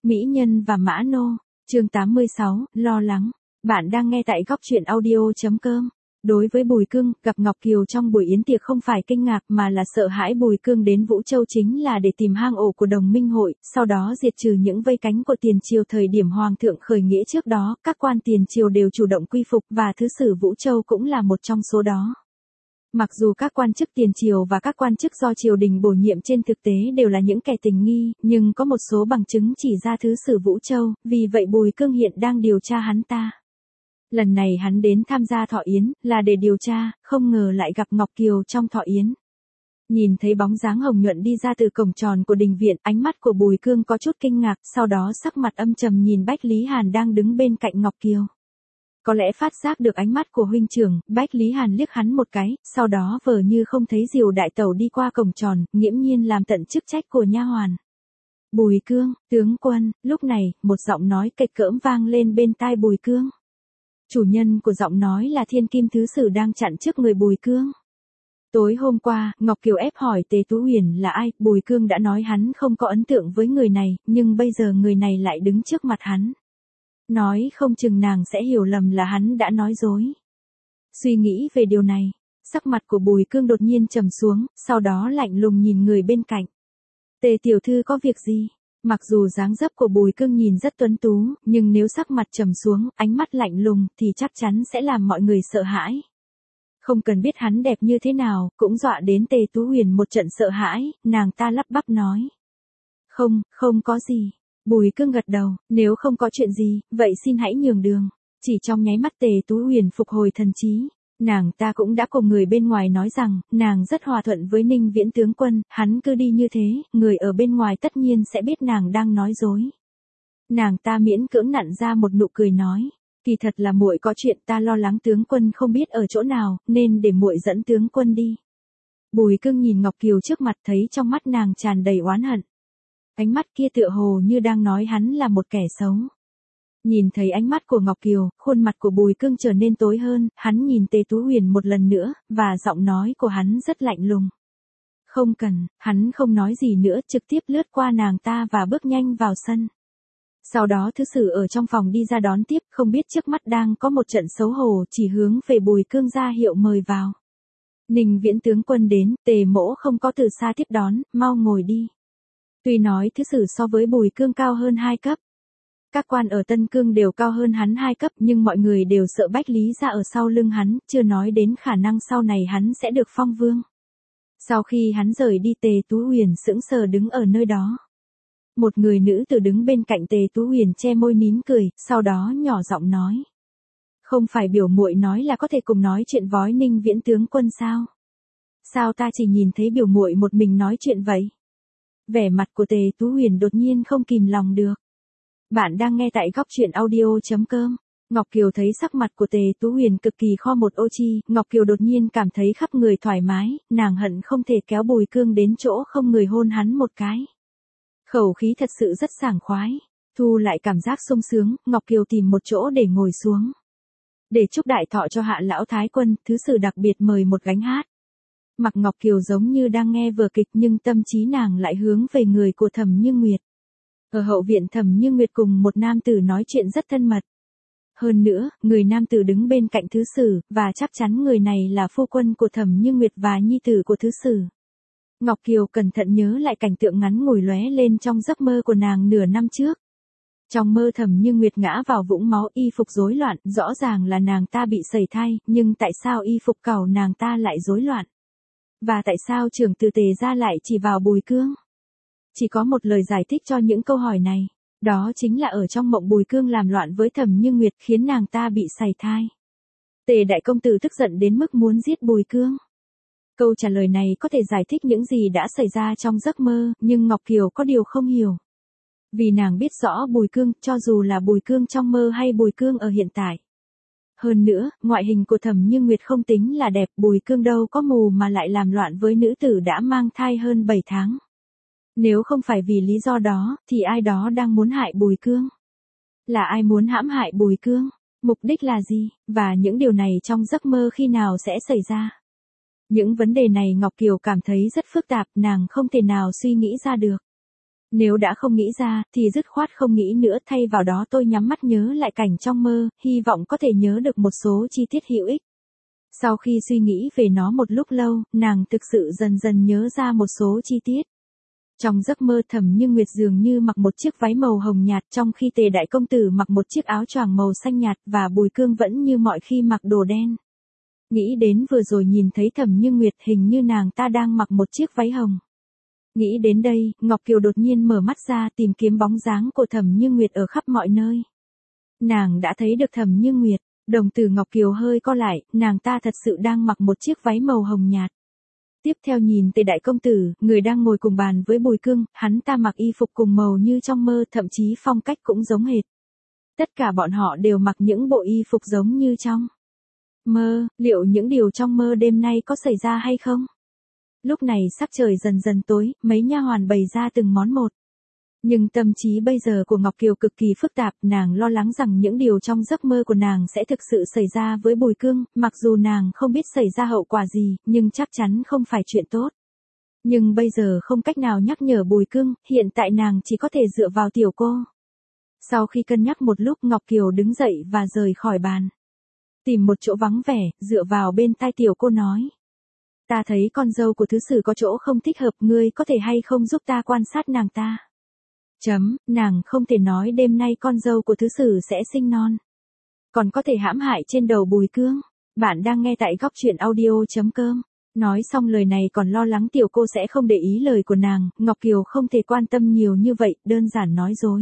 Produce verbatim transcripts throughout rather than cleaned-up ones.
Mỹ Nhân và Mã Nô, chương tám mươi sáu, lo lắng. Bạn đang nghe tại góc truyện audio chấm com. Đối với Bùi Cương, gặp Ngọc Kiều trong buổi yến tiệc không phải kinh ngạc mà là sợ hãi. Bùi Cương đến Vũ Châu chính là để tìm hang ổ của Đồng Minh Hội, sau đó diệt trừ những vây cánh của tiền triều. Thời điểm Hoàng thượng khởi nghĩa trước đó, các quan tiền triều đều chủ động quy phục và Thứ sử Vũ Châu cũng là một trong số đó. Mặc dù các quan chức tiền triều và các quan chức do triều đình bổ nhiệm trên thực tế đều là những kẻ tình nghi, nhưng có một số bằng chứng chỉ ra Thứ sử Vũ Châu, vì vậy Bùi Cương hiện đang điều tra hắn ta. Lần này hắn đến tham gia thọ yến, là để điều tra, không ngờ lại gặp Ngọc Kiều trong thọ yến. Nhìn thấy bóng dáng hồng nhuận đi ra từ cổng tròn của đình viện, ánh mắt của Bùi Cương có chút kinh ngạc, sau đó sắc mặt âm trầm nhìn Bách Lý Hàn đang đứng bên cạnh Ngọc Kiều. Có lẽ phát giác được ánh mắt của huynh trưởng, Bách Lý Hàn liếc hắn một cái, sau đó vờ như không thấy Diều đại tẩu đi qua cổng tròn, nghiễm nhiên làm tận chức trách của nha hoàn. Bùi Cương, tướng quân. Lúc này, một giọng nói kịch cỡm vang lên bên tai Bùi Cương. Chủ nhân của giọng nói là Thiên Kim Thứ sử đang chặn trước người Bùi Cương. Tối hôm qua, Ngọc Kiều ép hỏi Tề Tú Huyền là ai, Bùi Cương đã nói hắn không có ấn tượng với người này, nhưng bây giờ người này lại đứng trước mặt hắn. Nói không chừng nàng sẽ hiểu lầm là hắn đã nói dối. Suy nghĩ về điều này, sắc mặt của Bùi Cương đột nhiên trầm xuống, sau đó lạnh lùng nhìn người bên cạnh. Tề tiểu thư có việc gì? Mặc dù dáng dấp của Bùi Cương nhìn rất tuấn tú, nhưng nếu sắc mặt trầm xuống, ánh mắt lạnh lùng, thì chắc chắn sẽ làm mọi người sợ hãi. Không cần biết hắn đẹp như thế nào, cũng dọa đến Tề Tú Huyền một trận sợ hãi, nàng ta lắp bắp nói. Không, không có gì. Bùi Cương gật đầu, nếu không có chuyện gì, vậy xin hãy nhường đường. Chỉ trong nháy mắt Tề Tú Huyền phục hồi thần trí. Nàng ta cũng đã cùng người bên ngoài nói rằng, nàng rất hòa thuận với Ninh Viễn tướng quân, hắn cứ đi như thế, người ở bên ngoài tất nhiên sẽ biết nàng đang nói dối. Nàng ta miễn cưỡng nặn ra một nụ cười nói, kỳ thật là muội có chuyện, ta lo lắng tướng quân không biết ở chỗ nào, nên để muội dẫn tướng quân đi. Bùi Cương nhìn Ngọc Kiều trước mặt, thấy trong mắt nàng tràn đầy oán hận. Ánh mắt kia tựa hồ như đang nói hắn là một kẻ xấu. Nhìn thấy ánh mắt của Ngọc Kiều, khuôn mặt của Bùi Cương trở nên tối hơn, hắn nhìn Tề Tú Huyền một lần nữa, và giọng nói của hắn rất lạnh lùng. Không cần, hắn không nói gì nữa, trực tiếp lướt qua nàng ta và bước nhanh vào sân. Sau đó Thứ sử ở trong phòng đi ra đón tiếp, không biết trước mắt đang có một trận xấu hổ, chỉ hướng về Bùi Cương ra hiệu mời vào. Ninh Viễn tướng quân đến, Tề mỗ không có từ xa tiếp đón, mau ngồi đi. Tuy nói Thứ sử so với Bùi Cương cao hơn hai cấp. Các quan ở Tân Cương đều cao hơn hắn hai cấp, nhưng mọi người đều sợ Bách Lý gia ở sau lưng hắn, chưa nói đến khả năng sau này hắn sẽ được phong vương. Sau khi hắn rời đi, Tề Tú Huyền sững sờ đứng ở nơi đó. Một người nữ tử đứng bên cạnh Tề Tú Huyền che môi nín cười, sau đó nhỏ giọng nói. Không phải biểu muội nói là có thể cùng nói chuyện với Ninh Viễn tướng quân sao? Sao ta chỉ nhìn thấy biểu muội một mình nói chuyện vậy? Vẻ mặt của Tề Tú Huyền đột nhiên không kìm lòng được. Bạn đang nghe tại góc truyện audio chấm com. Ngọc Kiều thấy sắc mặt của Tề Tú Huyền cực kỳ kho một ô chi, Ngọc Kiều đột nhiên cảm thấy khắp người thoải mái, nàng hận không thể kéo Bùi Cương đến chỗ không người hôn hắn một cái. Khẩu khí thật sự rất sảng khoái. Thu lại cảm giác sung sướng, Ngọc Kiều tìm một chỗ để ngồi xuống. Để chúc đại thọ cho Hạ lão thái quân, Thứ sử đặc biệt mời một gánh hát. Mặc Ngọc Kiều giống như đang nghe vở kịch, nhưng tâm trí nàng lại hướng về người của Thẩm Như Nguyệt. Ở hậu viện, Thẩm Như Nguyệt cùng một nam tử nói chuyện rất thân mật. Hơn nữa, người nam tử đứng bên cạnh Thứ sử, và chắc chắn người này là phu quân của Thẩm Như Nguyệt và nhi tử của Thứ sử. Ngọc Kiều cẩn thận nhớ lại cảnh tượng ngắn ngủi lóe lên trong giấc mơ của nàng nửa năm trước. Trong mơ Thẩm Như Nguyệt ngã vào vũng máu, y phục rối loạn, rõ ràng là nàng ta bị sẩy thai, nhưng tại sao y phục cẩu nàng ta lại rối loạn? Và tại sao trưởng tử Tề gia lại chỉ vào Bùi Cương? Chỉ có một lời giải thích cho những câu hỏi này, đó chính là ở trong mộng Bùi Cương làm loạn với Thẩm Như Nguyệt khiến nàng ta bị sẩy thai. Tề đại công tử tức giận đến mức muốn giết Bùi Cương. Câu trả lời này có thể giải thích những gì đã xảy ra trong giấc mơ, nhưng Ngọc Kiều có điều không hiểu. Vì nàng biết rõ Bùi Cương, cho dù là Bùi Cương trong mơ hay Bùi Cương ở hiện tại. Hơn nữa, ngoại hình của Thẩm Như Nguyệt không tính là đẹp, Bùi Cương đâu có mù mà lại làm loạn với nữ tử đã mang thai hơn bảy tháng. Nếu không phải vì lý do đó, thì ai đó đang muốn hại Bùi Cương. Là ai muốn hãm hại Bùi Cương? Mục đích là gì? Và những điều này trong giấc mơ khi nào sẽ xảy ra? Những vấn đề này Ngọc Kiều cảm thấy rất phức tạp, nàng không thể nào suy nghĩ ra được. Nếu đã không nghĩ ra, thì dứt khoát không nghĩ nữa, thay vào đó tôi nhắm mắt nhớ lại cảnh trong mơ, hy vọng có thể nhớ được một số chi tiết hữu ích. Sau khi suy nghĩ về nó một lúc lâu, nàng thực sự dần dần nhớ ra một số chi tiết. Trong giấc mơ Thẩm Như Nguyệt dường như mặc một chiếc váy màu hồng nhạt, trong khi Tề đại công tử mặc một chiếc áo choàng màu xanh nhạt và Bùi Cương vẫn như mọi khi mặc đồ đen. Nghĩ đến vừa rồi nhìn thấy Thẩm Như Nguyệt, hình như nàng ta đang mặc một chiếc váy hồng. Nghĩ đến đây, Ngọc Kiều đột nhiên mở mắt ra tìm kiếm bóng dáng của Thẩm Như Nguyệt ở khắp mọi nơi. Nàng đã thấy được Thẩm Như Nguyệt, đồng tử Ngọc Kiều hơi co lại, nàng ta thật sự đang mặc một chiếc váy màu hồng nhạt. Tiếp theo nhìn Tề đại công tử, người đang ngồi cùng bàn với Bùi Cương, hắn ta mặc y phục cùng màu như trong mơ, thậm chí phong cách cũng giống hệt. Tất cả bọn họ đều mặc những bộ y phục giống như trong mơ, liệu những điều trong mơ đêm nay có xảy ra hay không? Lúc này sắc trời dần dần tối, mấy nha hoàn bày ra từng món một. Nhưng tâm trí bây giờ của Ngọc Kiều cực kỳ phức tạp, nàng lo lắng rằng những điều trong giấc mơ của nàng sẽ thực sự xảy ra với Bùi Cương, mặc dù nàng không biết xảy ra hậu quả gì, nhưng chắc chắn không phải chuyện tốt. Nhưng bây giờ không cách nào nhắc nhở Bùi Cương, hiện tại nàng chỉ có thể dựa vào tiểu cô. Sau khi cân nhắc một lúc, Ngọc Kiều đứng dậy và rời khỏi bàn. Tìm một chỗ vắng vẻ, dựa vào bên tai tiểu cô nói. Ta thấy con dâu của thứ sử có chỗ không thích hợp, ngươi có thể hay không giúp ta quan sát nàng ta? Chấm, nàng không thể nói đêm nay con dâu của thứ sử sẽ sinh non. Còn có thể hãm hại trên đầu Bùi Cương. Bạn đang nghe tại góc truyện audio.com. Nói xong lời này còn lo lắng tiểu cô sẽ không để ý lời của nàng, Ngọc Kiều không thể quan tâm nhiều như vậy, đơn giản nói dối.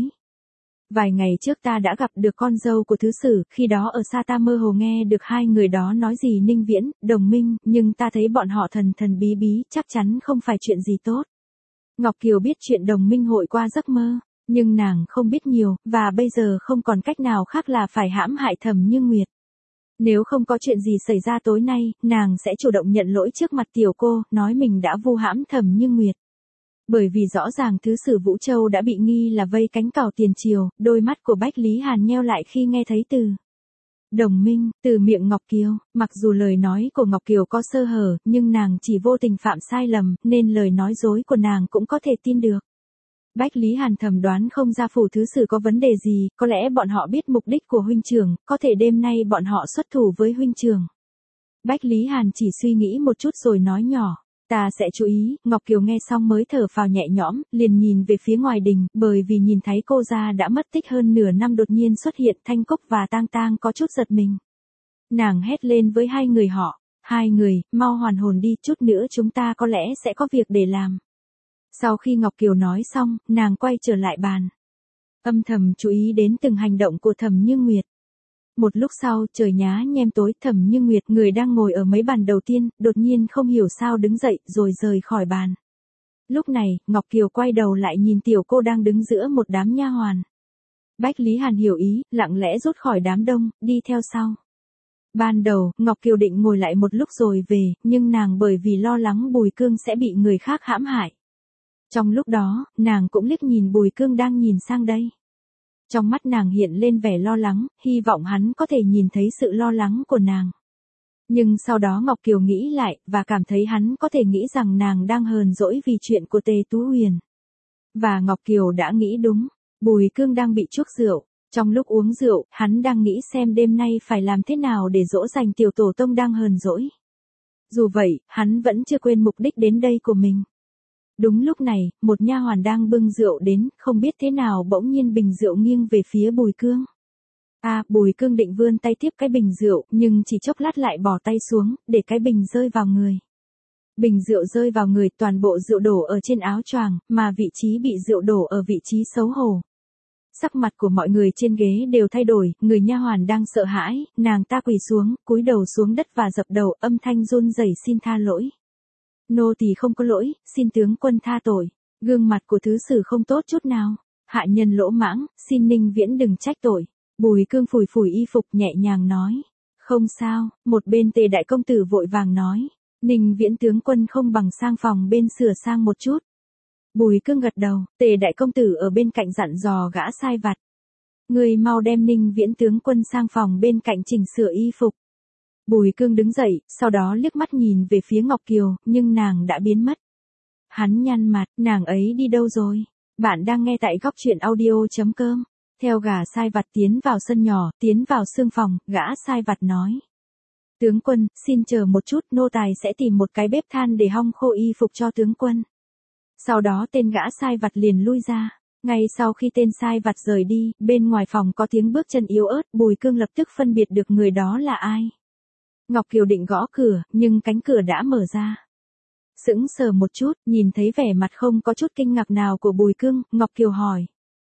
Vài ngày trước ta đã gặp được con dâu của thứ sử, khi đó ở xa ta mơ hồ nghe được hai người đó nói gì Ninh Viễn, đồng minh, nhưng ta thấy bọn họ thần thần bí bí, chắc chắn không phải chuyện gì tốt. Ngọc Kiều biết chuyện đồng minh hội qua giấc mơ, nhưng nàng không biết nhiều, và bây giờ không còn cách nào khác là phải hãm hại Thẩm Như Nguyệt. Nếu không có chuyện gì xảy ra tối nay, nàng sẽ chủ động nhận lỗi trước mặt tiểu cô, nói mình đã vu hãm Thẩm Như Nguyệt. Bởi vì rõ ràng thứ sử Vũ Châu đã bị nghi là vây cánh cào tiền triều, đôi mắt của Bách Lý Hàn nheo lại khi nghe thấy từ đồng minh, từ miệng Ngọc Kiều, mặc dù lời nói của Ngọc Kiều có sơ hở, nhưng nàng chỉ vô tình phạm sai lầm, nên lời nói dối của nàng cũng có thể tin được. Bách Lý Hàn thầm đoán không ra phủ thứ sử có vấn đề gì, có lẽ bọn họ biết mục đích của huynh trưởng, có thể đêm nay bọn họ xuất thủ với huynh trưởng. Bách Lý Hàn chỉ suy nghĩ một chút rồi nói nhỏ. Ta sẽ chú ý, Ngọc Kiều nghe xong mới thở phào nhẹ nhõm, liền nhìn về phía ngoài đình, bởi vì nhìn thấy cô gia đã mất tích hơn nửa năm đột nhiên xuất hiện, Thanh Cúc và Tang Tang có chút giật mình. Nàng hét lên với hai người họ, hai người, mau hoàn hồn đi, chút nữa chúng ta có lẽ sẽ có việc để làm. Sau khi Ngọc Kiều nói xong, nàng quay trở lại bàn. Âm thầm chú ý đến từng hành động của Thẩm Như Nguyệt. Một lúc sau, trời nhá nhem tối, Thẩm Như Nguyệt, người đang ngồi ở mấy bàn đầu tiên, đột nhiên không hiểu sao đứng dậy, rồi rời khỏi bàn. Lúc này, Ngọc Kiều quay đầu lại nhìn tiểu cô đang đứng giữa một đám nha hoàn. Bách Lý Hàn hiểu ý, lặng lẽ rút khỏi đám đông, đi theo sau. Ban đầu, Ngọc Kiều định ngồi lại một lúc rồi về, nhưng nàng bởi vì lo lắng Bùi Cương sẽ bị người khác hãm hại. Trong lúc đó, nàng cũng liếc nhìn Bùi Cương đang nhìn sang đây. Trong mắt nàng hiện lên vẻ lo lắng, hy vọng hắn có thể nhìn thấy sự lo lắng của nàng. Nhưng sau đó Ngọc Kiều nghĩ lại, và cảm thấy hắn có thể nghĩ rằng nàng đang hờn dỗi vì chuyện của Tề Tú Huyền. Và Ngọc Kiều đã nghĩ đúng, Bùi Cương đang bị chuốc rượu. Trong lúc uống rượu, hắn đang nghĩ xem đêm nay phải làm thế nào để dỗ dành tiểu tổ tông đang hờn dỗi. Dù vậy, hắn vẫn chưa quên mục đích đến đây của mình. Đúng lúc này, một nha hoàn đang bưng rượu đến, không biết thế nào bỗng nhiên bình rượu nghiêng về phía Bùi Cương. À, Bùi Cương định vươn tay tiếp cái bình rượu, nhưng chỉ chốc lát lại bỏ tay xuống, để cái bình rơi vào người. Bình rượu rơi vào người, toàn bộ rượu đổ ở trên áo choàng, mà vị trí bị rượu đổ ở vị trí xấu hổ. Sắc mặt của mọi người trên ghế đều thay đổi, người nha hoàn đang sợ hãi, nàng ta quỳ xuống, cúi đầu xuống đất và dập đầu, âm thanh run rẩy xin tha lỗi. Nô tỳ không có lỗi, xin tướng quân tha tội. Gương mặt của thứ sử không tốt chút nào. Hạ nhân lỗ mãng, xin Ninh Viễn đừng trách tội. Bùi Cương phủi phủi y phục nhẹ nhàng nói. Không sao, một bên Tề đại công tử vội vàng nói. Ninh Viễn tướng quân không bằng sang phòng bên sửa sang một chút. Bùi Cương gật đầu, Tề đại công tử ở bên cạnh dặn dò gã sai vặt. Người mau đem Ninh Viễn tướng quân sang phòng bên cạnh chỉnh sửa y phục. Bùi Cương đứng dậy, sau đó liếc mắt nhìn về phía Ngọc Kiều, nhưng nàng đã biến mất. Hắn nhăn mặt, nàng ấy đi đâu rồi? Bạn đang nghe tại góc chuyện audio chấm com. Theo gà sai vặt tiến vào sân nhỏ, tiến vào sương phòng, gã sai vặt nói. Tướng quân, xin chờ một chút, nô tài sẽ tìm một cái bếp than để hong khô y phục cho tướng quân. Sau đó tên gã sai vặt liền lui ra. Ngay sau khi tên sai vặt rời đi, bên ngoài phòng có tiếng bước chân yếu ớt, Bùi Cương lập tức phân biệt được người đó là ai. Ngọc Kiều định gõ cửa, nhưng cánh cửa đã mở ra. Sững sờ một chút, nhìn thấy vẻ mặt không có chút kinh ngạc nào của Bùi Cương, Ngọc Kiều hỏi.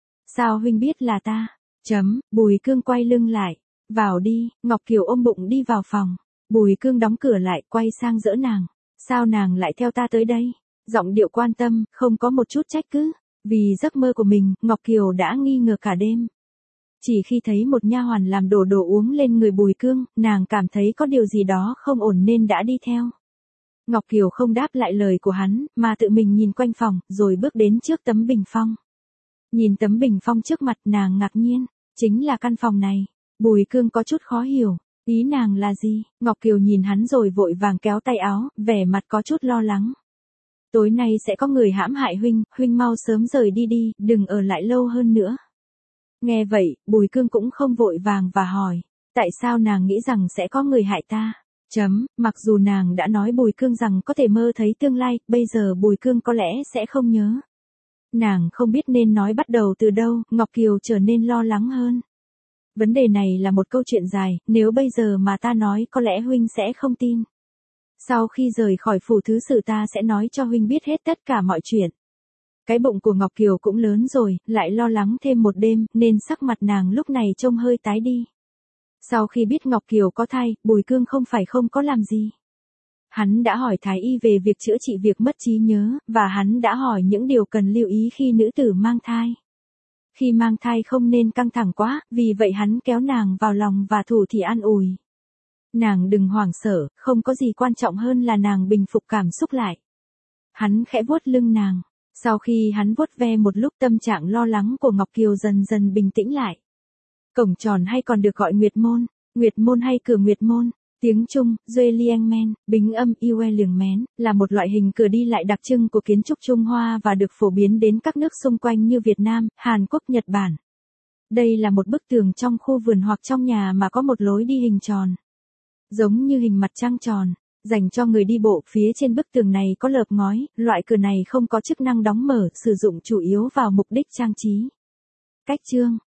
Sao huynh biết là ta? Chấm, Bùi Cương quay lưng lại. Vào đi, Ngọc Kiều ôm bụng đi vào phòng. Bùi Cương đóng cửa lại, quay sang giỡ nàng. Sao nàng lại theo ta tới đây? Giọng điệu quan tâm, không có một chút trách cứ. Vì giấc mơ của mình, Ngọc Kiều đã nghi ngờ cả đêm. Chỉ khi thấy một nha hoàn làm đổ đồ uống lên người Bùi Cương, nàng cảm thấy có điều gì đó không ổn nên đã đi theo. Ngọc Kiều không đáp lại lời của hắn, mà tự mình nhìn quanh phòng, rồi bước đến trước tấm bình phong. Nhìn tấm bình phong trước mặt, nàng ngạc nhiên, chính là căn phòng này. Bùi Cương có chút khó hiểu, ý nàng là gì? Ngọc Kiều nhìn hắn rồi vội vàng kéo tay áo, vẻ mặt có chút lo lắng. Tối nay sẽ có người hãm hại huynh, huynh mau sớm rời đi đi, đừng ở lại lâu hơn nữa. Nghe vậy, Bùi Cương cũng không vội vàng và hỏi, tại sao nàng nghĩ rằng sẽ có người hại ta? Chấm, mặc dù nàng đã nói Bùi Cương rằng có thể mơ thấy tương lai, bây giờ Bùi Cương có lẽ sẽ không nhớ. Nàng không biết nên nói bắt đầu từ đâu, Ngọc Kiều trở nên lo lắng hơn. Vấn đề này là một câu chuyện dài, nếu bây giờ mà ta nói có lẽ huynh sẽ không tin. Sau khi rời khỏi phủ thứ sự ta sẽ nói cho huynh biết hết tất cả mọi chuyện. Cái bụng của Ngọc Kiều cũng lớn rồi, lại lo lắng thêm một đêm, nên sắc mặt nàng lúc này trông hơi tái đi. Sau khi biết Ngọc Kiều có thai, Bùi Cương không phải không có làm gì. Hắn đã hỏi thái y về việc chữa trị việc mất trí nhớ, và hắn đã hỏi những điều cần lưu ý khi nữ tử mang thai. Khi mang thai không nên căng thẳng quá, vì vậy hắn kéo nàng vào lòng và thủ thỉ an ủi. Nàng đừng hoảng sợ, không có gì quan trọng hơn là nàng bình phục cảm xúc lại. Hắn khẽ vuốt lưng nàng. Sau khi hắn vuốt ve một lúc, tâm trạng lo lắng của Ngọc Kiều dần dần bình tĩnh lại. Cổng tròn hay còn được gọi Nguyệt Môn, Nguyệt Môn hay cửa Nguyệt Môn, tiếng Trung, Duê Liang Men, bính âm Yue Liềng Mén, là một loại hình cửa đi lại đặc trưng của kiến trúc Trung Hoa và được phổ biến đến các nước xung quanh như Việt Nam, Hàn Quốc, Nhật Bản. Đây là một bức tường trong khu vườn hoặc trong nhà mà có một lối đi hình tròn. Giống như hình mặt trăng tròn, dành cho người đi bộ. Phía trên bức tường này có lợp ngói, loại cửa này không có chức năng đóng mở, sử dụng chủ yếu vào mục đích trang trí. Cách chương